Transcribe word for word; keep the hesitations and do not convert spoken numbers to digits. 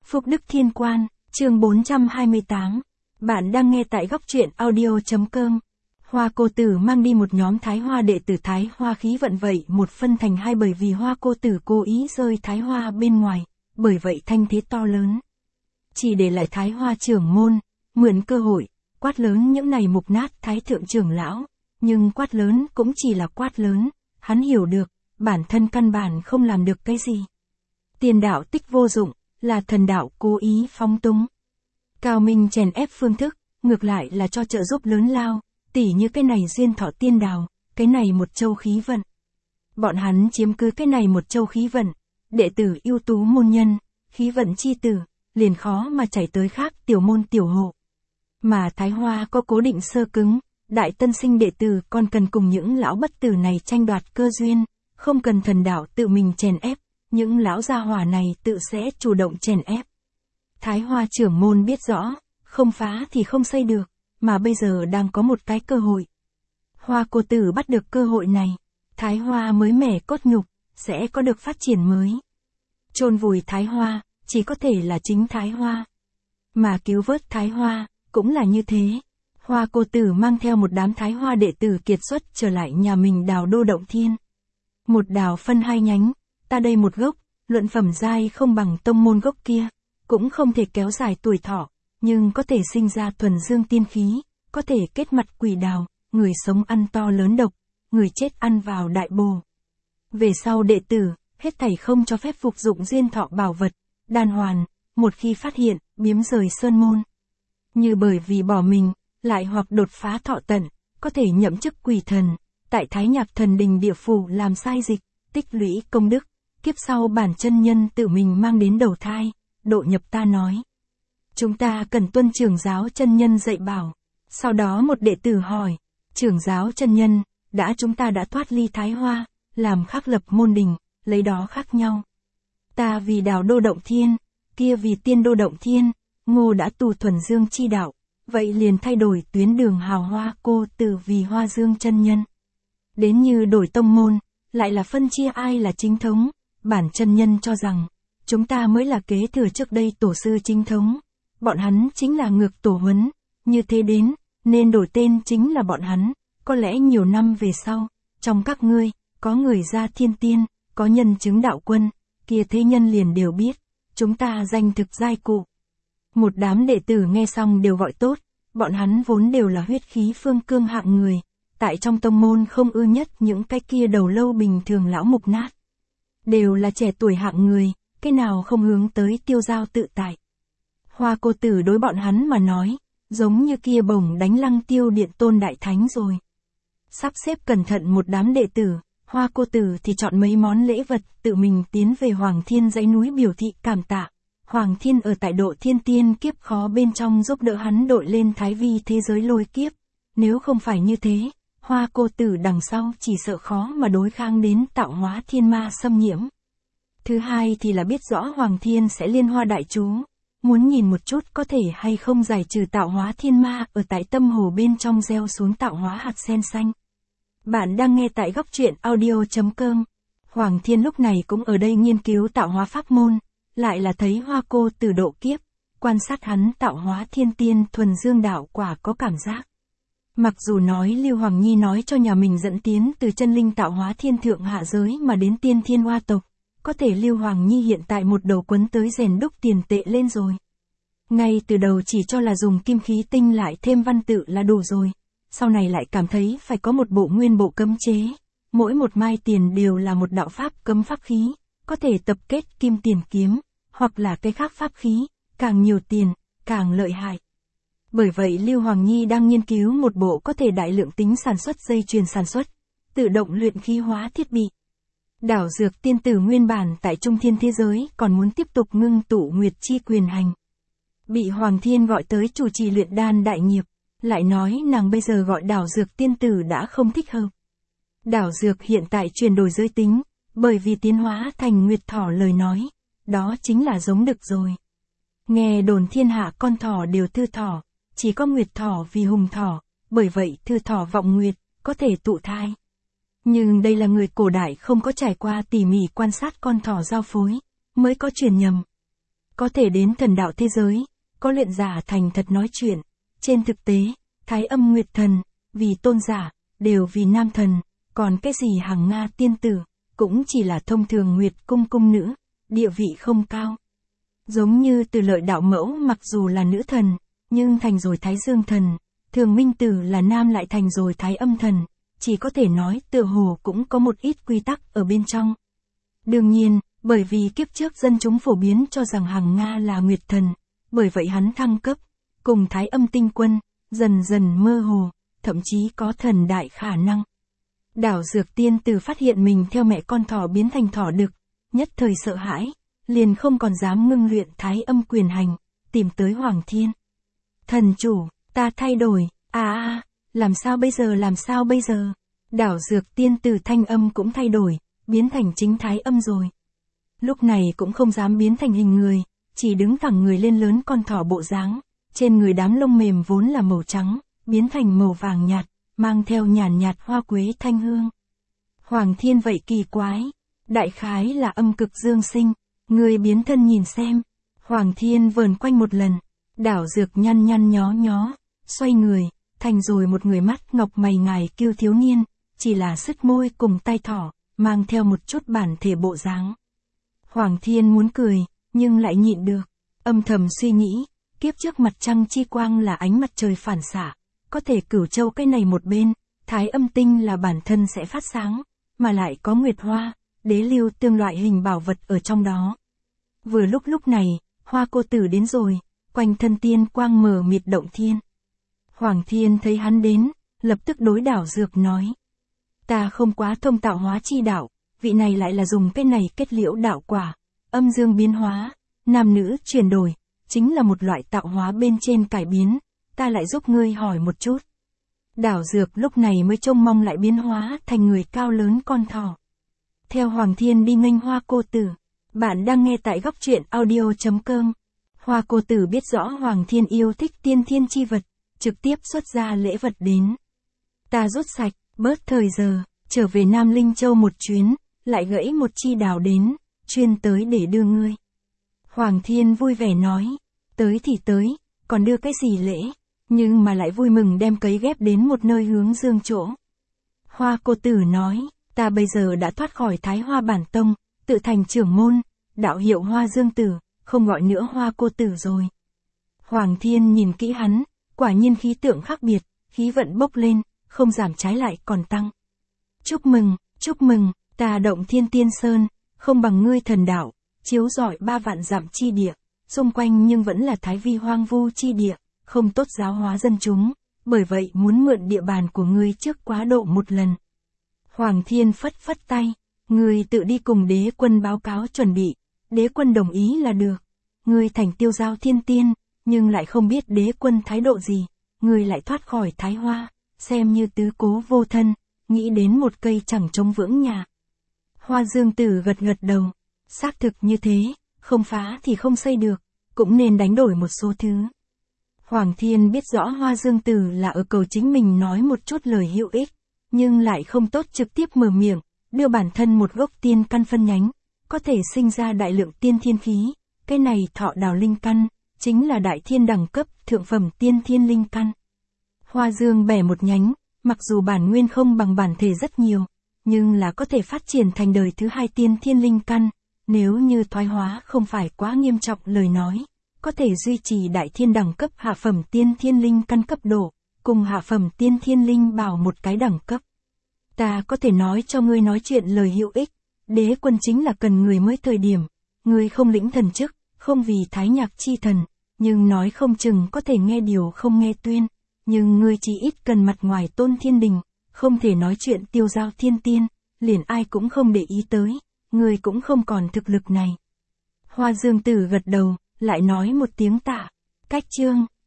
Phúc Đức Thiên Quan, chương bốn trăm hai mươi tám. Bạn đang nghe tại góc truyện audio.com. Hoa Cô Tử mang đi một nhóm Thái Hoa đệ tử Thái Hoa khí vận vậy một phân thành hai, bởi vì Hoa Cô Tử cố ý rơi Thái Hoa bên ngoài, bởi vậy thanh thế to lớn. Chỉ để lại Thái Hoa trưởng môn, mượn cơ hội, quát lớn những này mục nát Thái thượng trưởng lão, nhưng quát lớn cũng chỉ là quát lớn, hắn hiểu được, bản thân căn bản không làm được cái gì. Tiền đạo tích vô dụng, là thần đạo cố ý phóng túng. Cao minh chèn ép phương thức, ngược lại là cho trợ giúp lớn lao, tỉ như cái này duyên thọ tiên đào, cái này một châu khí vận. Bọn hắn chiếm cứ cái này một châu khí vận, đệ tử ưu tú môn nhân, khí vận chi tử, liền khó mà chảy tới khác tiểu môn tiểu hộ. Mà Thái Hoa có cố định sơ cứng, đại tân sinh đệ tử còn cần cùng những lão bất tử này tranh đoạt cơ duyên, không cần thần đạo tự mình chèn ép, những lão gia hỏa này tự sẽ chủ động chèn ép. Thái Hoa trưởng môn biết rõ, không phá thì không xây được, mà bây giờ đang có một cái cơ hội. Hoa Cô Tử bắt được cơ hội này, Thái Hoa mới mẻ cốt nhục, sẽ có được phát triển mới. Chôn vùi Thái Hoa, chỉ có thể là chính Thái Hoa. Mà cứu vớt Thái Hoa, cũng là như thế. Hoa Cô Tử mang theo một đám Thái Hoa đệ tử kiệt xuất trở lại nhà mình đào Đô Động Thiên. Một đào phân hai nhánh, ta đây một gốc, luận phẩm giai không bằng tông môn gốc kia, cũng không thể kéo dài tuổi thọ, nhưng có thể sinh ra thuần dương tiên khí, có thể kết mặt quỷ đào, người sống ăn to lớn độc, người chết ăn vào đại bồ. Về sau đệ tử, hết thảy không cho phép phục dụng duyên thọ bảo vật, đan hoàn, một khi phát hiện, biếm rời sơn môn. Như bởi vì bỏ mình, lại hoặc đột phá thọ tận, có thể nhậm chức quỷ thần, tại Thái Nhạc Thần Đình địa phủ làm sai dịch, tích lũy công đức, kiếp sau bản chân nhân tự mình mang đến đầu thai, độ nhập ta nói. Chúng ta cần tuân trưởng giáo chân nhân dạy bảo. Sau đó một đệ tử hỏi, trưởng giáo chân nhân, đã chúng ta đã thoát ly Thái Hoa, làm khác lập môn đình, lấy đó khác nhau. Ta vì đào Đô Động Thiên, kia vì tiên Đô Động Thiên, Ngô đã tu thuần dương chi đạo, vậy liền thay đổi tuyến đường hào Hoa Cô Tử vì Hoa Dương chân nhân. Đến như đổi tông môn, lại là phân chia ai là chính thống, bản chân nhân cho rằng, chúng ta mới là kế thừa trước đây tổ sư chính thống, bọn hắn chính là ngược tổ huấn, như thế đến, nên đổi tên chính là bọn hắn, có lẽ nhiều năm về sau, trong các ngươi, có người ra thiên tiên, có nhân chứng đạo quân, kia thế nhân liền đều biết, chúng ta danh thực giai cụ. Một đám đệ tử nghe xong đều gọi tốt, bọn hắn vốn đều là huyết khí phương cương hạng người, tại trong tông môn không ưa nhất những cái kia đầu lâu bình thường lão mục nát. Đều là trẻ tuổi hạng người, cái nào không hướng tới tiêu giao tự tại. Hoa Cô Tử đối bọn hắn mà nói, giống như kia bổng đánh Lăng Tiêu Điện Tôn Đại Thánh rồi. Sắp xếp cẩn thận một đám đệ tử, Hoa Cô Tử thì chọn mấy món lễ vật tự mình tiến về Hoàng Thiên dãy núi biểu thị cảm tạ. Hoàng Thiên ở tại độ thiên tiên kiếp khó bên trong giúp đỡ hắn đội lên thái vi thế giới lôi kiếp. Nếu không phải như thế, Hoa Cô Tử đằng sau chỉ sợ khó mà đối kháng đến tạo hóa thiên ma xâm nhiễm. Thứ hai thì là biết rõ Hoàng Thiên sẽ liên hoa đại chú, muốn nhìn một chút có thể hay không giải trừ tạo hóa thiên ma ở tại tâm hồ bên trong gieo xuống tạo hóa hạt sen xanh. Bạn đang nghe tại góc truyện audio.com. Hoàng Thiên lúc này cũng ở đây nghiên cứu tạo hóa pháp môn, lại là thấy Hoa Cô Tử độ kiếp, quan sát hắn tạo hóa thiên tiên thuần dương đạo quả có cảm giác. Mặc dù nói Lưu Hoàng Nhi nói cho nhà mình dẫn tiến từ chân linh tạo hóa thiên thượng hạ giới mà đến tiên thiên hoa tộc, có thể Lưu Hoàng Nhi hiện tại một đầu quấn tới rèn đúc tiền tệ lên rồi. Ngay từ đầu chỉ cho là dùng kim khí tinh lại thêm văn tự là đủ rồi, sau này lại cảm thấy phải có một bộ nguyên bộ cấm chế, mỗi một mai tiền đều là một đạo pháp cấm pháp khí, có thể tập kết kim tiền kiếm, hoặc là cái khác pháp khí, càng nhiều tiền, càng lợi hại. Bởi vậy Lưu Hoàng Nhi đang nghiên cứu một bộ có thể đại lượng tính sản xuất dây chuyền sản xuất, tự động luyện khí hóa thiết bị. Đảo Dược Tiên Tử nguyên bản tại Trung Thiên thế giới còn muốn tiếp tục ngưng tụ Nguyệt Chi quyền hành. Bị Hoàng Thiên gọi tới chủ trì luyện đan đại nghiệp, lại nói nàng bây giờ gọi Đảo Dược Tiên Tử đã không thích hợp. Đảo Dược hiện tại chuyển đổi giới tính, bởi vì tiến hóa thành Nguyệt Thỏ lời nói, đó chính là giống đực rồi. Nghe đồn thiên hạ con thỏ đều thư thỏ, chỉ có Nguyệt Thỏ vì hùng thỏ, bởi vậy thư thỏ vọng Nguyệt, có thể tụ thai. Nhưng đây là người cổ đại không có trải qua tỉ mỉ quan sát con thỏ giao phối, mới có truyền nhầm. có thể đến thần đạo thế giới, có luyện giả thành thật nói chuyện. Trên thực tế, Thái Âm Nguyệt Thần, vì tôn giả, đều vì nam thần, còn cái gì Hằng Nga tiên tử, cũng chỉ là thông thường Nguyệt cung cung nữ, địa vị không cao. Giống như Từ Lợi đạo mẫu mặc dù là nữ thần, nhưng thành rồi Thái Dương thần, Thường Minh Tử là nam lại thành rồi Thái Âm thần, chỉ có thể nói tựa hồ cũng có một ít quy tắc ở bên trong. Đương nhiên, bởi vì kiếp trước dân chúng phổ biến cho rằng Hằng Nga là Nguyệt thần, bởi vậy hắn thăng cấp, cùng Thái Âm tinh quân, dần dần mơ hồ, thậm chí có thần đại khả năng. Đảo Dược tiên tử phát hiện mình theo mẹ con thỏ biến thành thỏ đực, nhất thời sợ hãi, liền không còn dám ngưng luyện Thái Âm quyền hành, tìm tới Hoàng Thiên. Thần chủ, ta thay đổi, à à, làm sao bây giờ làm sao bây giờ? Đảo Dược tiên tử thanh âm cũng thay đổi, biến thành chính Thái Âm rồi. Lúc này cũng không dám biến thành hình người, chỉ đứng thẳng người lên lớn con thỏ bộ dáng, trên người đám lông mềm vốn là màu trắng, biến thành màu vàng nhạt, mang theo nhàn nhạt hoa quế thanh hương. Hoàng Thiên vậy kỳ quái, đại khái là âm cực dương sinh, người biến thân nhìn xem. Hoàng Thiên vờn quanh một lần, Đảo Dược nhăn nhăn nhó nhó, xoay người, thành rồi một người mắt ngọc mày ngài kiêu thiếu niên, chỉ là sứt môi cùng tay thỏ, mang theo một chút bản thể bộ dáng. Hoàng Thiên muốn cười, nhưng lại nhịn được, âm thầm suy nghĩ, kiếp trước mặt trăng chi quang là ánh mặt trời phản xạ, có thể Cửu Châu cái này một bên, Thái Âm tinh là bản thân sẽ phát sáng, mà lại có nguyệt hoa, đế lưu tương loại hình bảo vật ở trong đó. Vừa lúc lúc này, Hoa cô tử đến rồi, quanh thân tiên quang mờ mịt động thiên. Hoàng Thiên thấy hắn đến, lập tức đối Đảo Dược nói. Ta không quá thông tạo hóa chi đạo, vị này lại là dùng cái này kết liễu đạo quả, âm dương biến hóa, nam nữ chuyển đổi, chính là một loại tạo hóa bên trên cải biến, ta lại giúp ngươi hỏi một chút. Đảo Dược lúc này mới trông mong lại biến hóa thành người cao lớn con thỏ. Theo Hoàng Thiên đi nghênh Hoa cô tử, bạn đang nghe tại góc truyện audio chấm com. Hoa cô tử biết rõ Hoàng Thiên yêu thích tiên thiên chi vật, trực tiếp xuất ra lễ vật đến. Ta rút sạch, bớt thời giờ, trở về Nam Linh Châu một chuyến, lại gãy một chi đào đến, chuyên tới để đưa ngươi. Hoàng Thiên vui vẻ nói, tới thì tới, còn đưa cái gì lễ, nhưng mà lại vui mừng đem cấy ghép đến một nơi hướng dương chỗ. Hoa cô tử nói, ta bây giờ đã thoát khỏi Thái Hoa bản tông, tự thành trưởng môn, đạo hiệu Hoa Dương Tử, không gọi nữa Hoa cô tử rồi. Hoàng Thiên nhìn kỹ hắn, quả nhiên khí tượng khác biệt, khí vận bốc lên, không giảm trái lại còn tăng. Chúc mừng, chúc mừng, ta động Thiên Tiên Sơn, không bằng ngươi thần đạo, chiếu rọi ba vạn dặm chi địa, xung quanh nhưng vẫn là thái vi hoang vu chi địa, không tốt giáo hóa dân chúng, bởi vậy muốn mượn địa bàn của ngươi trước quá độ một lần. Hoàng Thiên phất phất tay, ngươi tự đi cùng đế quân báo cáo chuẩn bị, đế quân đồng ý là được. Ngươi thành tiêu giao thiên tiên, nhưng lại không biết đế quân thái độ gì, ngươi lại thoát khỏi Thái Hoa, xem như tứ cố vô thân, nghĩ đến một cây chẳng trống vững nhà. Hoa Dương Tử gật gật đầu, xác thực như thế, không phá thì không xây được, cũng nên đánh đổi một số thứ. Hoàng Thiên biết rõ Hoa Dương Tử là ở cầu chính mình nói một chút lời hữu ích, nhưng lại không tốt trực tiếp mở miệng, đưa bản thân một gốc tiên căn phân nhánh, có thể sinh ra đại lượng tiên thiên khí, cái này thọ đào linh căn, chính là đại thiên đẳng cấp thượng phẩm tiên thiên linh căn. Hoa Dương bẻ một nhánh, mặc dù bản nguyên không bằng bản thể rất nhiều, nhưng là có thể phát triển thành đời thứ hai tiên thiên linh căn, nếu như thoái hóa không phải quá nghiêm trọng lời nói, có thể duy trì đại thiên đẳng cấp hạ phẩm tiên thiên linh căn cấp độ, cùng hạ phẩm tiên thiên linh bảo một cái đẳng cấp. Ta có thể nói cho ngươi nói chuyện lời hữu ích, đế quân chính là cần người mới thời điểm, ngươi không lĩnh thần chức, không vì thái nhạc chi thần, nhưng nói không chừng có thể nghe điều không nghe tuyên, nhưng ngươi chỉ ít cần mặt ngoài tôn thiên đình, không thể nói chuyện tiêu giao thiên tiên, liền ai cũng không để ý tới, ngươi cũng không còn thực lực này. Hoa Dương Tử gật đầu, lại nói một tiếng tạ, cách chương.